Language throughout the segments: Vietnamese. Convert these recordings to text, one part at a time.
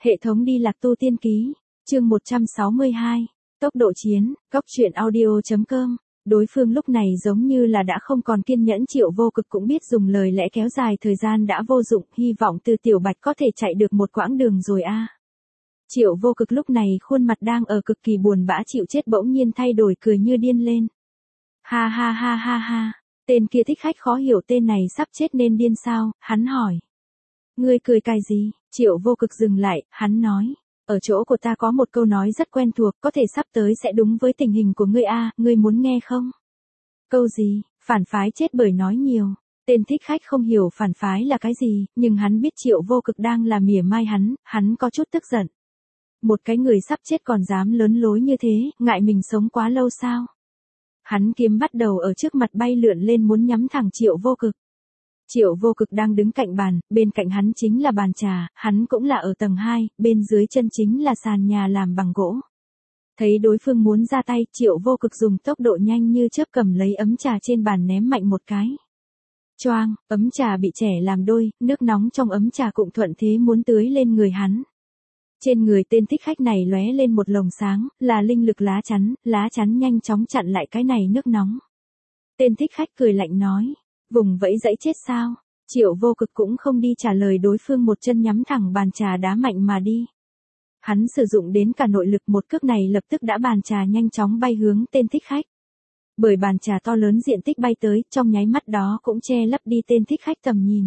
Hệ thống đi lạc tu tiên ký, chương 162, tốc độ chiến, góc truyện audio.com. Đối phương lúc này giống như là đã không còn kiên nhẫn, Triệu Vô Cực cũng biết dùng lời lẽ kéo dài thời gian đã vô dụng, hy vọng Từ Tiểu Bạch có thể chạy được một quãng đường rồi a. Triệu Vô Cực lúc này khuôn mặt đang ở cực kỳ buồn bã chịu chết bỗng nhiên thay đổi cười như điên lên. Ha ha ha ha ha, tên kia thích khách khó hiểu tên này sắp chết nên điên sao, hắn hỏi. Ngươi cười cài gì? Triệu Vô Cực dừng lại, hắn nói. Ở chỗ của ta có một câu nói rất quen thuộc, có thể sắp tới sẽ đúng với tình hình của ngươi a, ngươi muốn nghe không? Câu gì? Phản phái chết bởi nói nhiều. Tên thích khách không hiểu phản phái là cái gì, nhưng hắn biết Triệu Vô Cực đang là mỉa mai hắn có chút tức giận. Một cái người sắp chết còn dám lớn lối như thế, ngại mình sống quá lâu sao? Hắn kiếm bắt đầu ở trước mặt bay lượn lên muốn nhắm thẳng Triệu Vô Cực. Triệu Vô Cực đang đứng cạnh bàn, bên cạnh hắn chính là bàn trà, hắn cũng là ở tầng 2, bên dưới chân chính là sàn nhà làm bằng gỗ. Thấy đối phương muốn ra tay, Triệu Vô Cực dùng tốc độ nhanh như chớp cầm lấy ấm trà trên bàn ném mạnh một cái. Choang, ấm trà bị chẻ làm đôi, nước nóng trong ấm trà cũng thuận thế muốn tưới lên người hắn. Trên người tên thích khách này lóe lên một lồng sáng, là linh lực lá chắn nhanh chóng chặn lại cái này nước nóng. Tên thích khách cười lạnh nói. Vùng vẫy dãy chết sao? Triệu Vô Cực cũng không đi trả lời đối phương, một chân nhắm thẳng bàn trà đá mạnh mà đi. Hắn sử dụng đến cả nội lực, một cước này lập tức đã bàn trà nhanh chóng bay hướng tên thích khách. Bởi bàn trà to lớn diện tích bay tới, trong nháy mắt đó cũng che lấp đi tên thích khách tầm nhìn.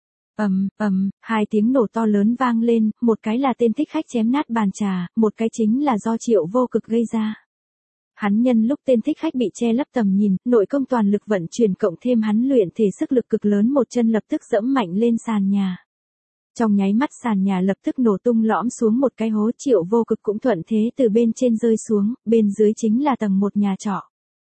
Hai tiếng nổ to lớn vang lên, một cái là tên thích khách chém nát bàn trà, một cái chính là do Triệu Vô Cực gây ra. Hắn nhân lúc tên thích khách bị che lấp tầm nhìn, nội công toàn lực vận chuyển cộng thêm hắn luyện thể sức lực cực lớn, một chân lập tức dẫm mạnh lên sàn nhà. Trong nháy mắt sàn nhà lập tức nổ tung lõm xuống một cái hố, Triệu Vô Cực cũng thuận thế từ bên trên rơi xuống, bên dưới chính là tầng 1 nhà trọ.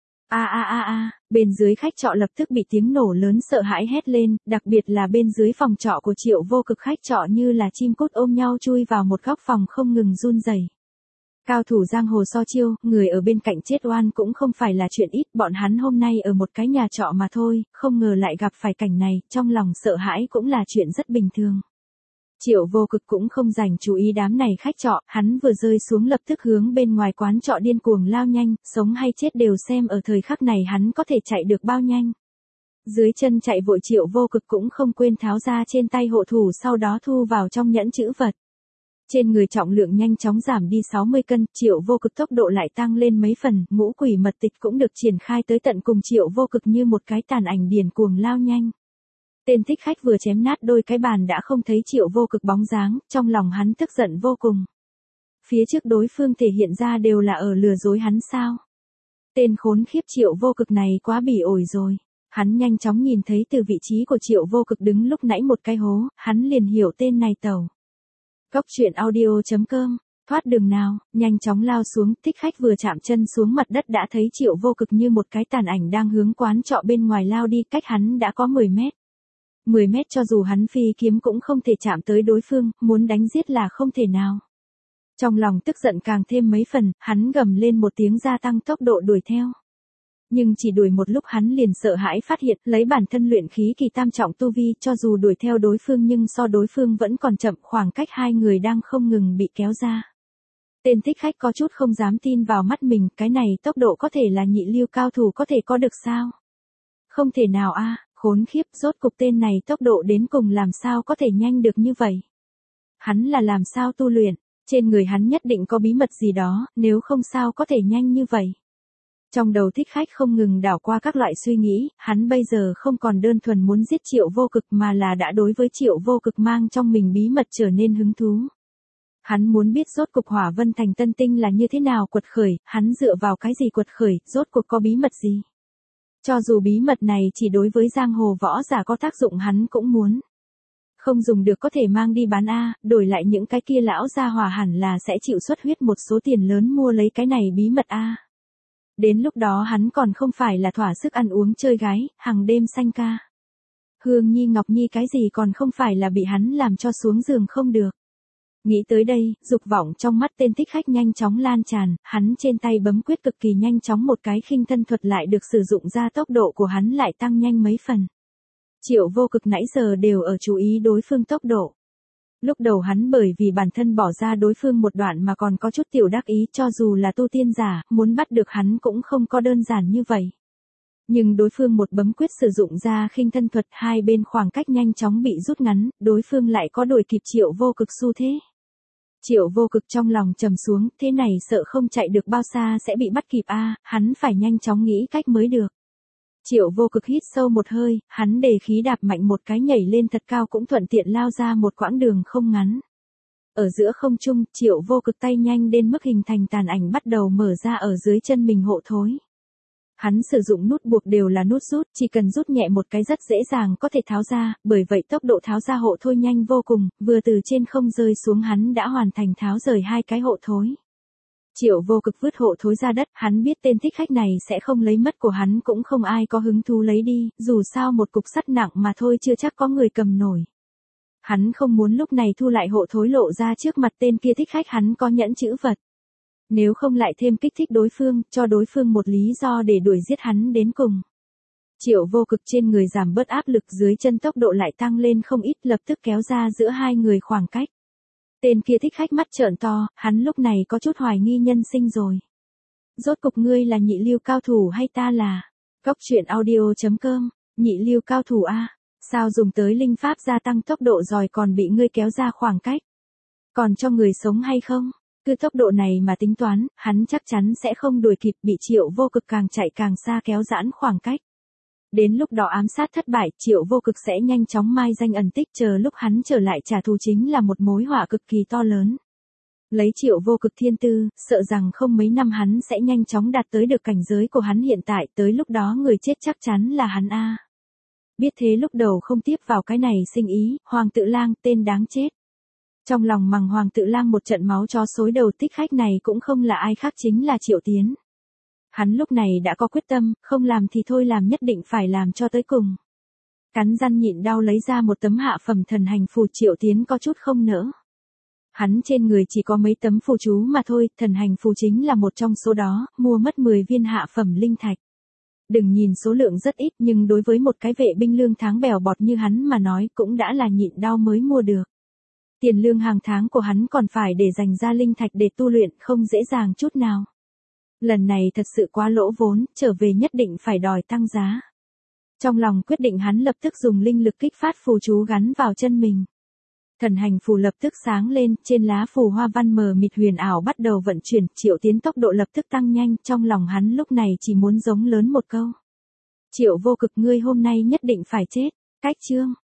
Bên dưới khách trọ lập tức bị tiếng nổ lớn sợ hãi hét lên, đặc biệt là bên dưới phòng trọ của Triệu Vô Cực, khách trọ như là chim cút ôm nhau chui vào một góc phòng không ngừng run rẩy. Cao thủ giang hồ so chiêu, người ở bên cạnh chết oan cũng không phải là chuyện ít, bọn hắn hôm nay ở một cái nhà trọ mà thôi, không ngờ lại gặp phải cảnh này, trong lòng sợ hãi cũng là chuyện rất bình thường. Triệu Vô Cực cũng không dành chú ý đám này khách trọ, hắn vừa rơi xuống lập tức hướng bên ngoài quán trọ điên cuồng lao nhanh, sống hay chết đều xem ở thời khắc này hắn có thể chạy được bao nhanh. Dưới chân chạy vội, Triệu Vô Cực cũng không quên tháo ra trên tay hộ thủ, sau đó thu vào trong nhẫn chữ vật. Trên người trọng lượng nhanh chóng giảm đi 60 cân, Triệu Vô Cực tốc độ lại tăng lên mấy phần, ngũ quỷ mật tịch cũng được triển khai tới tận cùng, Triệu Vô Cực như một cái tàn ảnh điên cuồng lao nhanh. Tên thích khách vừa chém nát đôi cái bàn đã không thấy Triệu Vô Cực bóng dáng, trong lòng hắn tức giận vô cùng. Phía trước đối phương thể hiện ra đều là ở lừa dối hắn sao? Tên khốn khiếp Triệu Vô Cực này quá bỉ ổi rồi. Hắn nhanh chóng nhìn thấy từ vị trí của Triệu Vô Cực đứng lúc nãy một cái hố, hắn liền hiểu tên này tẩu. Góc truyện audio.com, thoát đường nào, nhanh chóng lao xuống, thích khách vừa chạm chân xuống mặt đất đã thấy Triệu Vô Cực như một cái tàn ảnh đang hướng quán trọ bên ngoài lao đi, cách hắn đã có 10 mét. 10 mét cho dù hắn phi kiếm cũng không thể chạm tới đối phương, muốn đánh giết là không thể nào. Trong lòng tức giận càng thêm mấy phần, hắn gầm lên một tiếng gia tăng tốc độ đuổi theo. Nhưng chỉ đuổi một lúc hắn liền sợ hãi phát hiện, lấy bản thân luyện khí kỳ tam trọng tu vi, cho dù đuổi theo đối phương nhưng so đối phương vẫn còn chậm, khoảng cách hai người đang không ngừng bị kéo ra. Tên thích khách có chút không dám tin vào mắt mình, cái này tốc độ có thể là nhị lưu cao thủ có thể có được sao? Không thể nào a, khốn khiếp, rốt cục tên này tốc độ đến cùng làm sao có thể nhanh được như vậy? Hắn là làm sao tu luyện? Trên người hắn nhất định có bí mật gì đó, nếu không sao có thể nhanh như vậy? Trong đầu thích khách không ngừng đảo qua các loại suy nghĩ, hắn bây giờ không còn đơn thuần muốn giết Triệu Vô Cực mà là đã đối với Triệu Vô Cực mang trong mình bí mật trở nên hứng thú. Hắn muốn biết rốt cục Hỏa Vân Thành Tân Tinh là như thế nào quật khởi, hắn dựa vào cái gì quật khởi, rốt cuộc có bí mật gì. Cho dù bí mật này chỉ đối với giang hồ võ giả có tác dụng hắn cũng muốn. Không dùng được có thể mang đi bán a, đổi lại những cái kia lão gia hỏa hẳn là sẽ chịu xuất huyết một số tiền lớn mua lấy cái này bí mật a. Đến lúc đó hắn còn không phải là thỏa sức ăn uống chơi gái, hàng đêm sanh ca. Hương Nhi Ngọc Nhi cái gì còn không phải là bị hắn làm cho xuống giường không được. Nghĩ tới đây, dục vọng trong mắt tên thích khách nhanh chóng lan tràn, hắn trên tay bấm quyết cực kỳ nhanh chóng, một cái khinh thân thuật lại được sử dụng ra, tốc độ của hắn lại tăng nhanh mấy phần. Triệu Vô Cực nãy giờ đều ở chú ý đối phương tốc độ. Lúc đầu hắn bởi vì bản thân bỏ ra đối phương một đoạn mà còn có chút tiểu đắc ý, cho dù là tu tiên giả, muốn bắt được hắn cũng không có đơn giản như vậy. Nhưng đối phương một bấm quyết sử dụng ra khinh thân thuật, hai bên khoảng cách nhanh chóng bị rút ngắn, đối phương lại có đuổi kịp Triệu Vô Cực xu thế. Triệu Vô Cực trong lòng trầm xuống, thế này sợ không chạy được bao xa sẽ bị bắt kịp a, hắn phải nhanh chóng nghĩ cách mới được. Triệu Vô Cực hít sâu một hơi, hắn đề khí đạp mạnh một cái nhảy lên thật cao, cũng thuận tiện lao ra một quãng đường không ngắn. Ở giữa không trung, Triệu Vô Cực tay nhanh đến mức hình thành tàn ảnh bắt đầu mở ra ở dưới chân mình hộ thối. Hắn sử dụng nút buộc đều là nút rút, chỉ cần rút nhẹ một cái rất dễ dàng có thể tháo ra, bởi vậy tốc độ tháo ra hộ thối nhanh vô cùng, vừa từ trên không rơi xuống hắn đã hoàn thành tháo rời hai cái hộ thối. Triệu Vô Cực vứt hộ thối ra đất, hắn biết tên thích khách này sẽ không lấy mất của hắn, cũng không ai có hứng thú lấy đi, dù sao một cục sắt nặng mà thôi chưa chắc có người cầm nổi. Hắn không muốn lúc này thu lại hộ thối lộ ra trước mặt tên kia thích khách, hắn có nhẫn chữ vật. Nếu không lại thêm kích thích đối phương, cho đối phương một lý do để đuổi giết hắn đến cùng. Triệu Vô Cực trên người giảm bớt áp lực, dưới chân tốc độ lại tăng lên không ít, lập tức kéo ra giữa hai người khoảng cách. Tên kia thích khách mắt trợn to, hắn lúc này có chút hoài nghi nhân sinh rồi. Rốt cục ngươi là nhị lưu cao thủ hay ta là? Góc truyện audio.com, nhị lưu cao thủ a, sao dùng tới linh pháp gia tăng tốc độ rồi còn bị ngươi kéo ra khoảng cách? Còn cho người sống hay không? Cứ tốc độ này mà tính toán, hắn chắc chắn sẽ không đuổi kịp, bị Triệu Vô Cực càng chạy càng xa kéo giãn khoảng cách. Đến lúc đó ám sát thất bại, Triệu Vô Cực sẽ nhanh chóng mai danh ẩn tích, chờ lúc hắn trở lại trả thù chính là một mối họa cực kỳ to lớn. Lấy Triệu Vô Cực thiên tư, sợ rằng không mấy năm hắn sẽ nhanh chóng đạt tới được cảnh giới của hắn hiện tại, tới lúc đó người chết chắc chắn là hắn a. Biết thế lúc đầu không tiếp vào cái này sinh ý, Hoàng Tự Lang, tên đáng chết. Trong lòng mằng Hoàng Tự Lang một trận máu chó xối đầu, thích khách này cũng không là ai khác chính là Triệu Tiến. Hắn lúc này đã có quyết tâm, không làm thì thôi, làm nhất định phải làm cho tới cùng. Cắn răng nhịn đau lấy ra một tấm hạ phẩm thần hành phù, Triệu Tiến có chút không nỡ. Hắn trên người chỉ có mấy tấm phù chú mà thôi, thần hành phù chính là một trong số đó, mua mất 10 viên hạ phẩm linh thạch. Đừng nhìn số lượng rất ít, nhưng đối với một cái vệ binh lương tháng bèo bọt như hắn mà nói cũng đã là nhịn đau mới mua được. Tiền lương hàng tháng của hắn còn phải để dành ra linh thạch để tu luyện, không dễ dàng chút nào. Lần này thật sự quá lỗ vốn, trở về nhất định phải đòi tăng giá. Trong lòng quyết định, hắn lập tức dùng linh lực kích phát phù chú gắn vào chân mình. Thần hành phù lập tức sáng lên, trên lá phù hoa văn mờ mịt huyền ảo bắt đầu vận chuyển, Triệu Tiến tốc độ lập tức tăng nhanh, trong lòng hắn lúc này chỉ muốn giống lớn một câu. Triệu Vô Cực, ngươi hôm nay nhất định phải chết. Cách chương